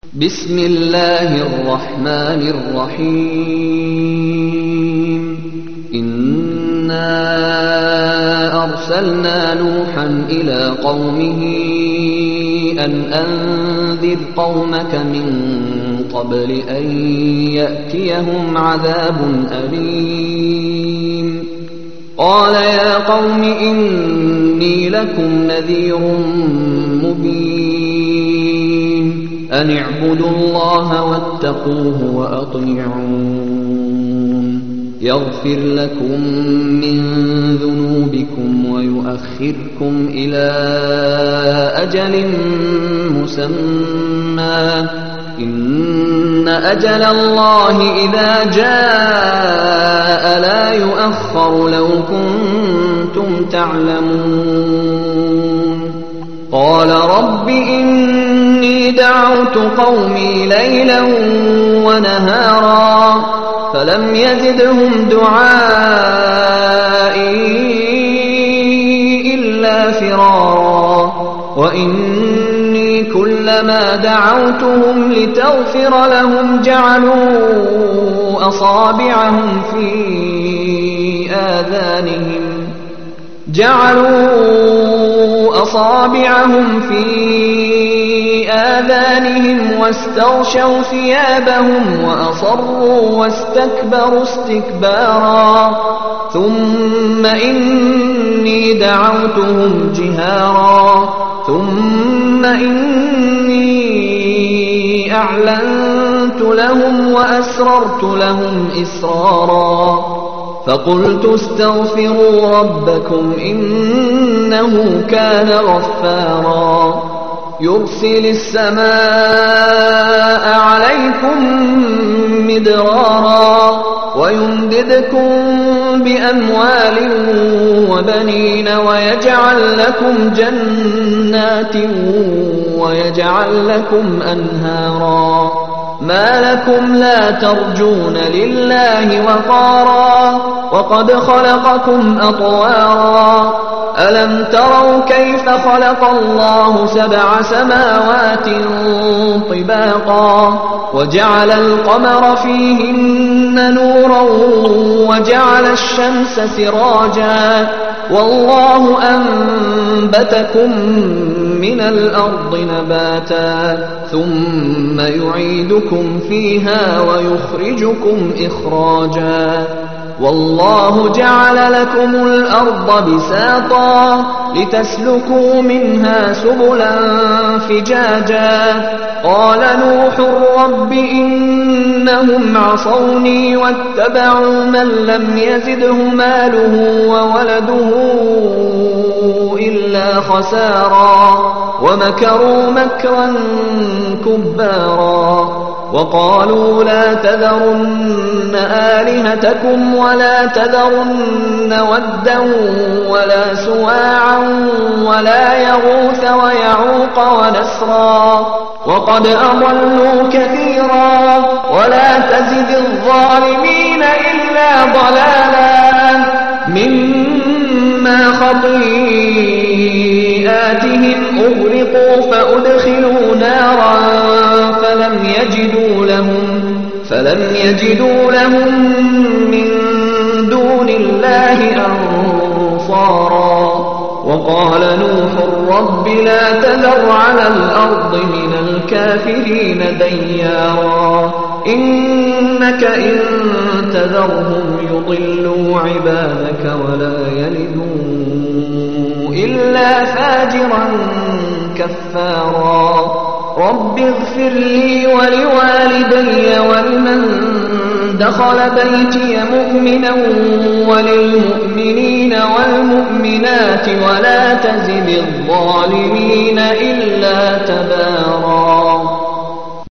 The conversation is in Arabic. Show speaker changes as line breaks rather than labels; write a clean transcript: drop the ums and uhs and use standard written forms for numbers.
بسم الله الرحمن الرحيم إنا أرسلنا نوحا إلى قومه أن أنذر قومك من قبل أن يأتيهم عذاب أليم قال يا قوم إني لكم نذير مبين أن اعبدوا الله واتقوه وأطيعون يغفر لكم من ذنوبكم ويؤخركم إلى أجل مسمى إن أجل الله إذا جاء لا يؤخر لو كنتم تعلمون قال رب إني دعوت قومي ليلا ونهارا فلم يزدهم دعائي إلا فرارا وإني كلما دعوتهم لتغفر لهم جعلوا أصابعهم في آذانهم واستغشوا ثيابهم وأصروا واستكبروا استكبارا ثم إني دعوتهم جهارا ثم إني أعلنت لهم وأسررت لهم إسرارا فقلت استغفروا ربكم إنه كان غفارا يرسل السماء عليكم مدرارا ويمددكم بأموال وبنين ويجعل لكم جنات ويجعل لكم أنهارا ما لكم لا ترجون لله وقارا وقد خلقكم أطوارا ألم تروا كيف خلق الله 7 سماوات طباقا وجعل القمر فيهن نورا وجعل الشمس سراجا والله أنبتكم من الأرض نباتا ثم يعيدكم فيها ويخرجكم إخراجا والله جعل لكم الأرض بساطا لتسلكوا منها سبلا فجاجا قال نوح رب إنهم عصوني واتبعوا من لم يزده ماله وولده إلا خسارا ومكروا مكرا كبارا وقالوا لا تذرن آلهتكم ولا تذرن ودا ولا سواعا ولا يغوث ويعوق ونسرا وقد أضلوا كثيرا ولا تزد الظالمين إلا ضلالا مما خطيئاتهم أغرقوا فأدخلوا نارا فلم يجدوا لهم من دون الله أنصارا وقال نوح رب لا تذر على الأرض من الكافرين ديارا إنك إن تذرهم يضلوا عبادك ولا يلدوا إلا فاجرا كفارا رب اغفر لي ولوالدي ولمن دخل بيتي مؤمنا وللمؤمنين والمؤمنات ولا تزد الظالمين إلا تبارا